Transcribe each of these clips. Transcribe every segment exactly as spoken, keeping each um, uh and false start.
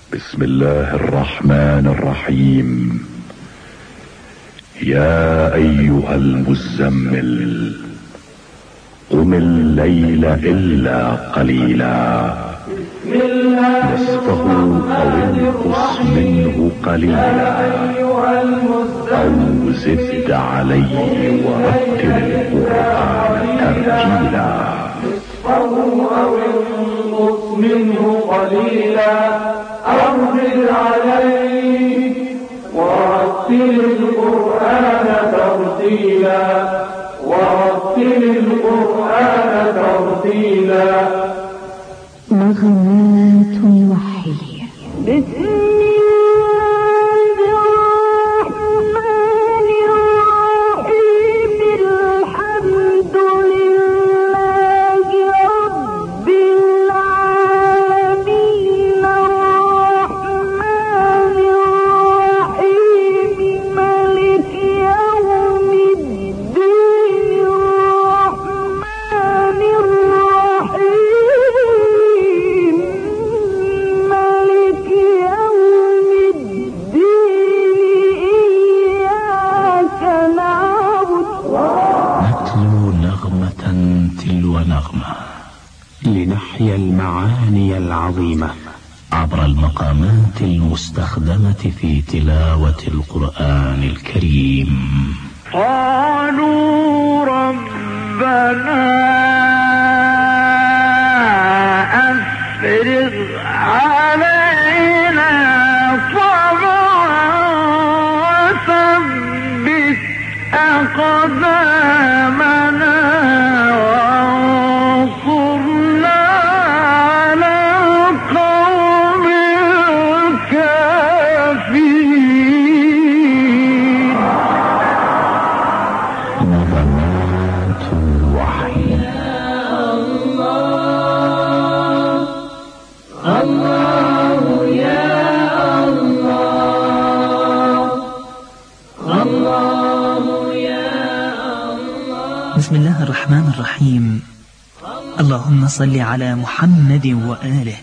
بسم الله الرحمن الرحيم. يا ايها المزمل قم الليل الا قليلا نصفه او انقص منه قليلا او زد عليه ورتل القرآن ترتيلا أو انقص منه قليلا أو زد عليه ورتل القرآن ترتيلا ورتل القرآن ترتيلا. نغمات وحية. بسم لنحيا المعاني العظيمة عبر المقامات المستخدمة في تلاوة القرآن الكريم. قالوا ربنا أفرغ علينا صبرا وثبت أقدامنا بسم الله الرحمن الرحيم. اللهم صل على محمد وآله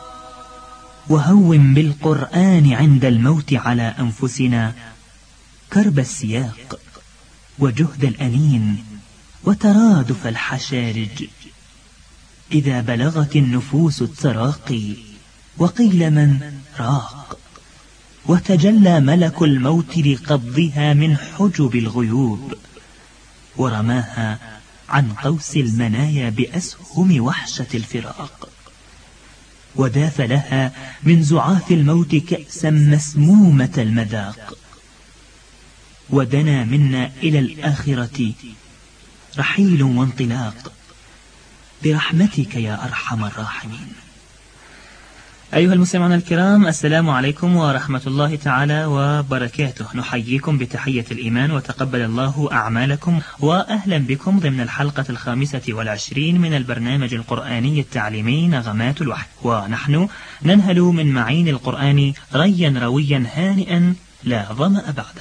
وهون بالقرآن عند الموت على أنفسنا كرب السياق وجهد الأنين وترادف الحشارج إذا بلغت النفوس التراقي وقيل من راق وتجلى ملك الموت لقبضها من حجب الغيوب ورماها عن قوس المنايا بأسهم وحشة الفراق وداف لها من زعاف الموت كأسا مسمومة المذاق ودنا منا إلى الآخرة رحيل وانطلاق برحمتك يا أرحم الراحمين. أيها المستمعون الكرام، السلام عليكم ورحمة الله تعالى وبركاته. نحييكم بتحية الإيمان وتقبل الله أعمالكم، وأهلا بكم ضمن الحلقة الخامسة والعشرين من البرنامج القرآني التعليمي نغمات الوحي، ونحن ننهل من معين القرآن ريا رويا هانئا لا ظمأ بعده.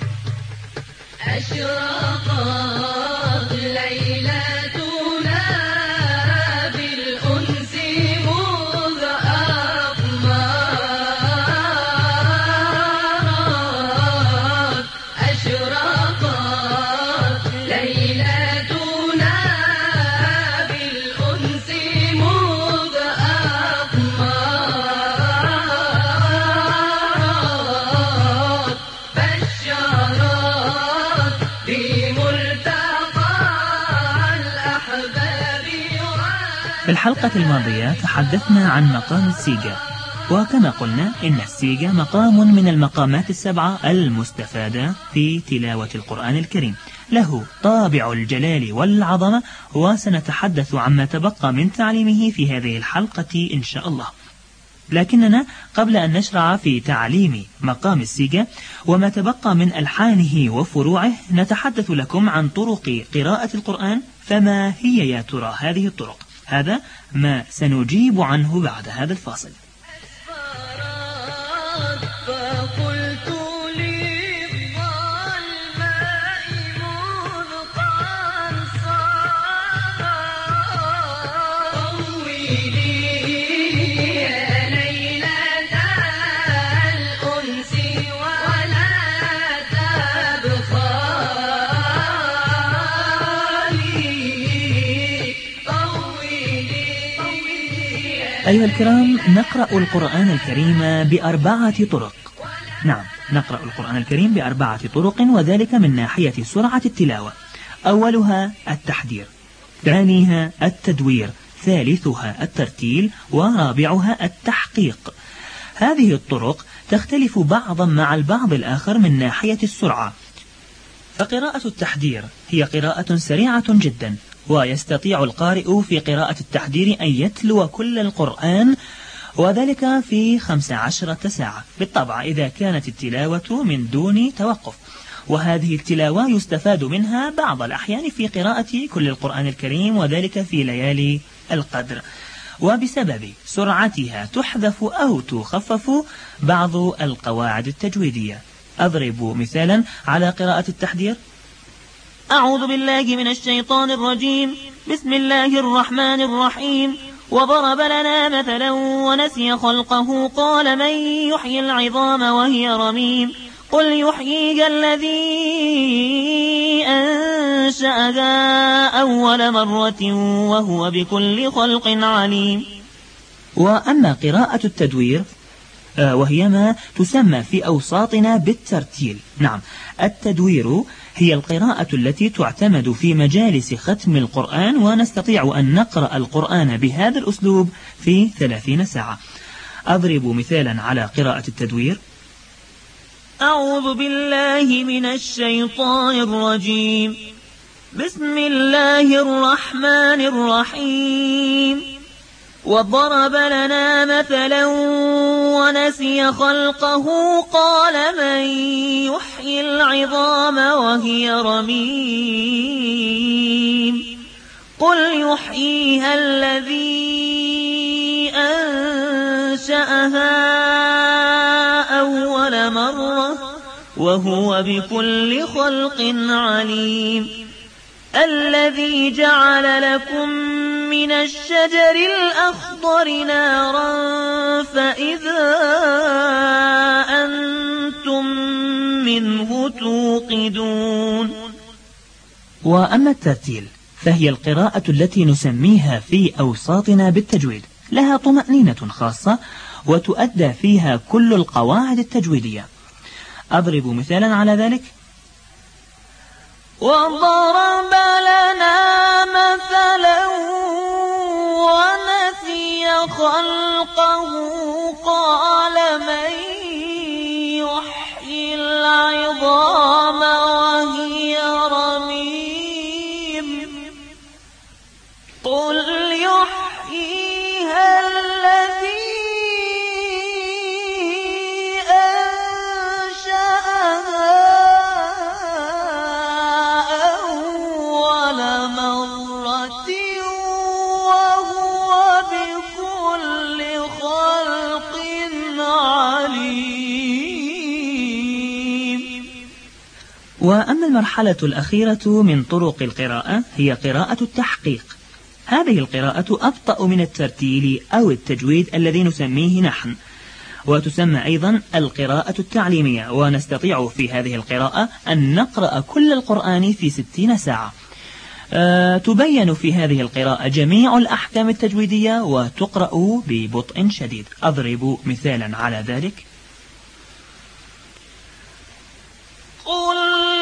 أشرقت ليلتنا بالأنس مذ أقمرت أشرقت ليلتنا بالأنس مذ أقمرت بشرت في الحلقة الماضية تحدثنا عن مقام السيجا، وكما قلنا إن السيجا مقام من المقامات السبعة المستفادة في تلاوة القرآن الكريم، له طابع الجلال والعظمة، وسنتحدث عما تبقى من تعليمه في هذه الحلقة إن شاء الله. لكننا قبل أن نشرع في تعليم مقام السيجا وما تبقى من ألحانه وفروعه نتحدث لكم عن طرق قراءة القرآن. فما هي يا ترى هذه الطرق؟ هذا ما سنجيب عنه بعد هذا الفاصل. أيها الكرام، نقرأ القرآن الكريم بأربعة طرق. نعم، نقرأ القرآن الكريم بأربعة طرق، وذلك من ناحية سرعة التلاوة. أولها التحدير، ثانيها التدوير، ثالثها الترتيل، ورابعها التحقيق. هذه الطرق تختلف بعضا مع البعض الآخر من ناحية السرعة. فقراءة التحدير هي قراءة سريعة جدا، ويستطيع القارئ في قراءة التحدير أن يتلو كل القرآن، وذلك في خمس عشرة ساعة بالطبع إذا كانت التلاوة من دون توقف. وهذه التلاوة يستفاد منها بعض الأحيان في قراءة كل القرآن الكريم، وذلك في ليالي القدر. وبسبب سرعتها تحذف أو تخفف بعض القواعد التجويدية. أضرب مثالا على قراءة التحدير: أعوذ بالله من الشيطان الرجيم، بسم الله الرحمن الرحيم. وضرب لنا مثلا ونسي خلقه قال من يحيي العظام وهي رميم. قل يحييها الذي أنشأها أول مرة وهو بكل خلق عليم. وأما قراءة التدوير وهي ما تسمى في أوساطنا بالترتيل. نعم، التدوير هي القراءة التي تعتمد في مجالس ختم القرآن، ونستطيع أن نقرأ القرآن بهذا الأسلوب في ثلاثين ساعة. أضرب مثالا على قراءة التدوير: أعوذ بالله من الشيطان الرجيم، بسم الله الرحمن الرحيم. وضرب لنا مثلا ونسي خلقه قال من يحيي العظام وهي رميم. قل يحييها الذي أنشأها أول مرة وهو بكل خلق عليم. الذي جعل لكم من الشجر الأخضر نارا فإذا أنتم منه توقدون. وأما الترتيل فهي القراءة التي نسميها في أوساطنا بالتجويد، لها طمأنينة خاصة وتؤدى فيها كل القواعد التجويدية. أضرب مثالا على ذلك: وضرب لنا مثلا ونسي خلقه قال من يحيي العظام وهي رميم. قل يحييها الذي وأما المرحلة الأخيرة من طرق القراءة هي قراءة التحقيق. هذه القراءة أبطأ من الترتيل أو التجويد الذي نسميه نحن، وتسمى أيضا القراءة التعليمية، ونستطيع في هذه القراءة أن نقرأ كل القرآن في ستين ساعة. أه تبين في هذه القراءة جميع الأحكام التجويدية وتقرأ ببطء شديد. أضرب مثالا على ذلك: قل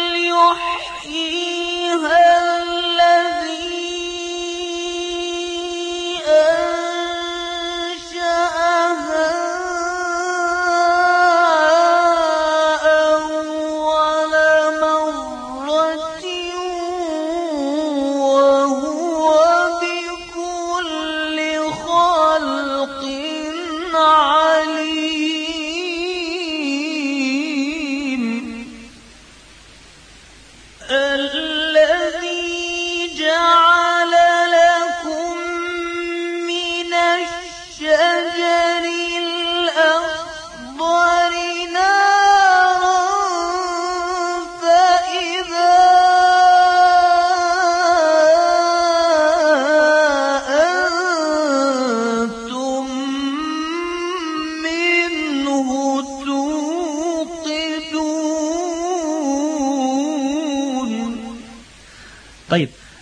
يحييها الذي أنشأها أول مرة وهو بكل خلق عليم.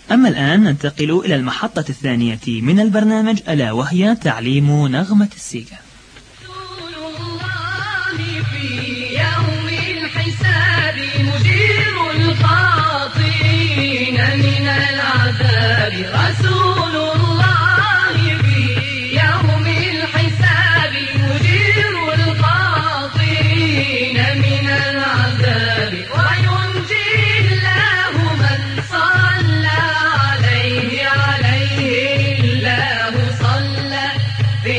أما الآن ننتقل إلى المحطة الثانية من البرنامج، ألا وهي تعليم نغمة السيجا. رسول الله في يوم الحساب مجير الخاطئين من العذاب. رسول الله في يوم الحساب مجير الخاطئين من العذاب. وينجي الله من صلى عليه عليه الله صلى في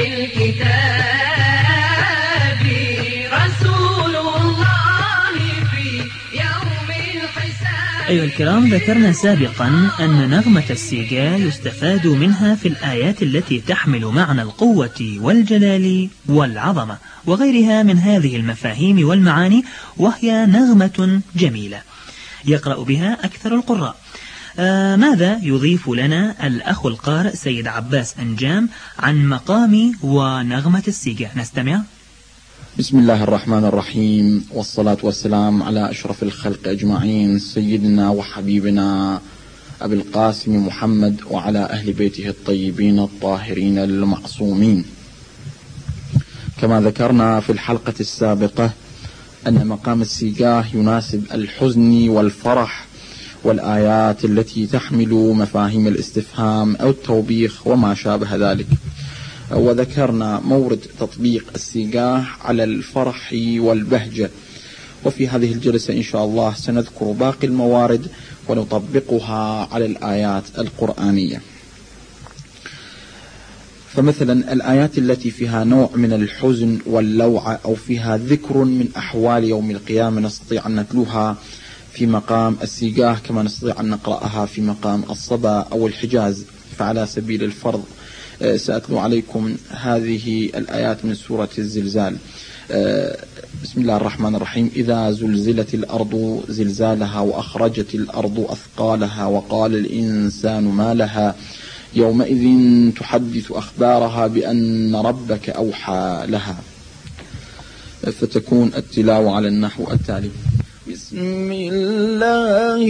الكتاب. رسول الله في يوم الحساب. أيها الكرام، ذكرنا سابقا أن نغمة السيجا يستفاد منها في الآيات التي تحمل معنى القوة والجلال والعظمة وغيرها من هذه المفاهيم والمعاني، وهي نغمة جميلة يقرأ بها أكثر القراء. آه ماذا يضيف لنا الأخ القارئ سيد عباس أنجام عن مقام ونغمة السيجا؟ نستمع. بسم الله الرحمن الرحيم، والصلاة والسلام على أشرف الخلق أجمعين، سيدنا وحبيبنا أبي القاسم محمد وعلى أهل بيته الطيبين الطاهرين المعصومين. كما ذكرنا في الحلقة السابقة أن مقام السيجاه يناسب الحزن والفرح والآيات التي تحمل مفاهيم الاستفهام أو التوبيخ وما شابه ذلك. وذكرنا مورد تطبيق السيجاه على الفرح والبهجة، وفي هذه الجلسة إن شاء الله سنذكر باقي الموارد ونطبقها على الآيات القرآنية. فمثلا الآيات التي فيها نوع من الحزن واللوعة أو فيها ذكر من أحوال يوم القيامة نستطيع أن نتلوها في مقام السيجاه كما نستطيع أن نقرأها في مقام الصبا أو الحجاز. فعلى سبيل الفرض سأتلو عليكم هذه الآيات من سورة الزلزال. بسم الله الرحمن الرحيم. إذا زلزلت الأرض زلزالها وأخرجت الأرض أثقالها وقال الإنسان ما لها يومئذ تحدث أخبارها بأن ربك أوحى لها. فتكون التلاوة على النحو التالي: بسم الله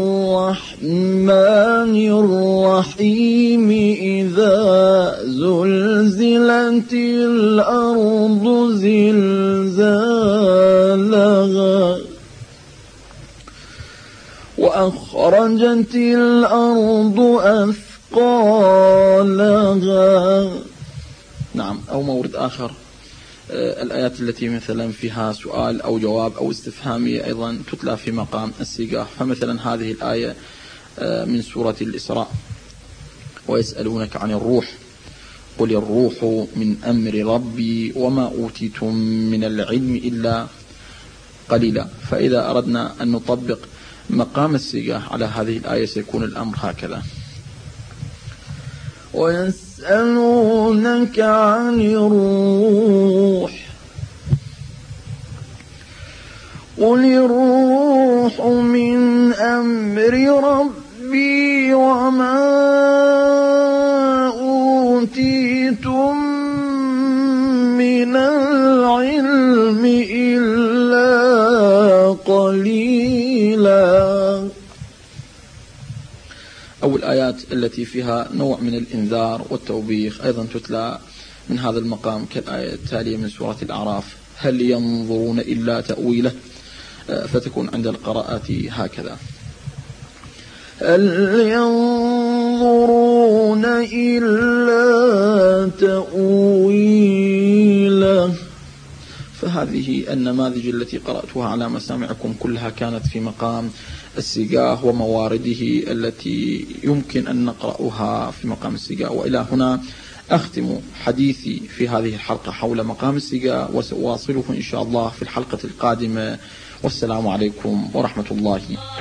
الرحمن الرحيم. إذا زلزلت الأرض زلزالها وأخرجت الأرض أثقالها. نعم. أو مورد آخر، الآيات التي مثلا فيها سؤال أو جواب أو استفهامية أيضا تتلى في مقام السيجاه. فمثلا هذه الآية من سورة الإسراء: ويسألونك عن الروح قل الروح من أمر ربي وما أوتيتم من العلم إلا قليلا. فإذا أردنا أن نطبق مقام السيجاه على هذه الآية سيكون الأمر هكذا: ويسألونك عن الروح قل الروح من أمر ربي وما أوتيتم من العلم إلا قليلا. أو الآيات التي فيها نوع من الإنذار والتوبيخ أيضا تتلى من هذا المقام كالآية التالية من سورة الأعراف: هل ينظرون إلا تأويله. فتكون عند القراءات هكذا: هل ينظرون إلا تأويله. فهذه النماذج التي قرأتها على مسامعكم كلها كانت في مقام السيجاه وموارده التي يمكن أن نقرأها في مقام السيجاه. وإلى هنا أختم حديثي في هذه الحلقة حول مقام السيجاه، وسأواصله إن شاء الله في الحلقة القادمة. والسلام عليكم ورحمة الله.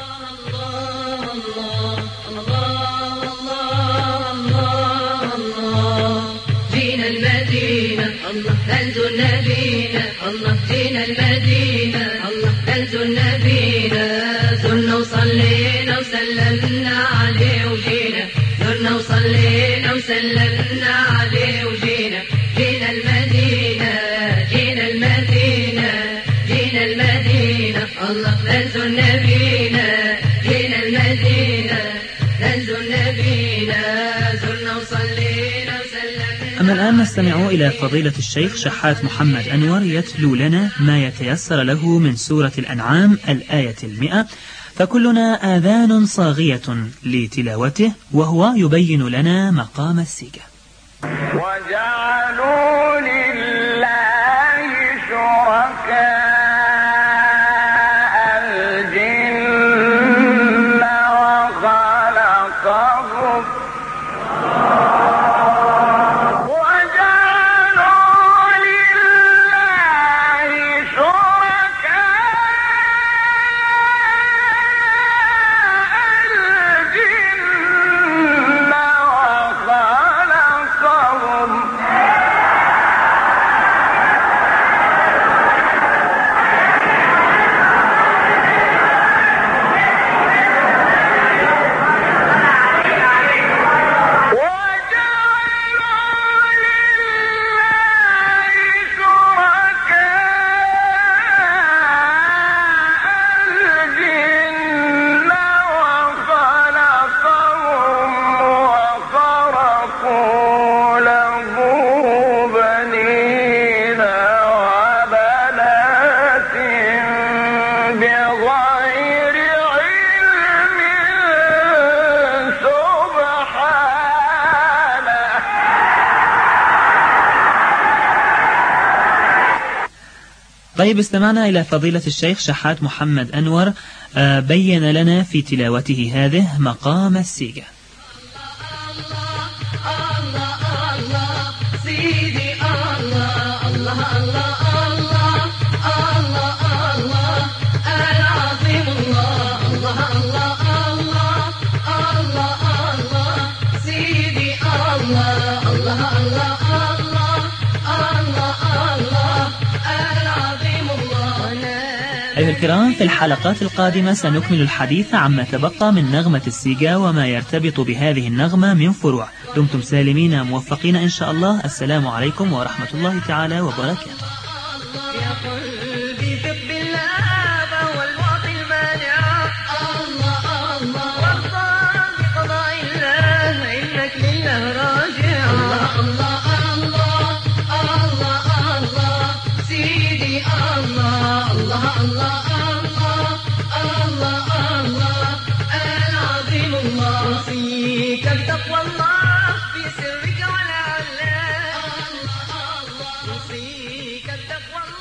جينا المدينة ننزل نبينا، جينا المدينة ننزل نبينا، زرنا وصلينا وسلمنا عليه وجينا، زرنا وصلينا وسلمنا عليه وجينا، جينا المدينة جينا المدينة جينا المدينة الله ننزل نبينا، جينا المدينة ننزل والآن نستمع إلى فضيلة الشيخ شحات محمد أنور يتلو لنا ما يتيسر له من سورة الأنعام الآية المئة، فكلنا آذان صاغية لتلاوته وهو يبين لنا مقام السيجة. وجعلوا لله شركاء الجن وخلقهم طيب، استمعنا إلى فضيلة الشيخ شحات محمد أنور بين لنا في تلاوته هذه مقام السيجة. أيها الكرام، في الحلقات القادمة سنكمل الحديث عما تبقى من نغمة السيجا وما يرتبط بهذه النغمة من فروع. دمتم سالمين موفقين إن شاء الله. السلام عليكم ورحمة الله تعالى وبركاته. فيك بتقوى الله في سرك ولا علاه، فيك بتقوى الله.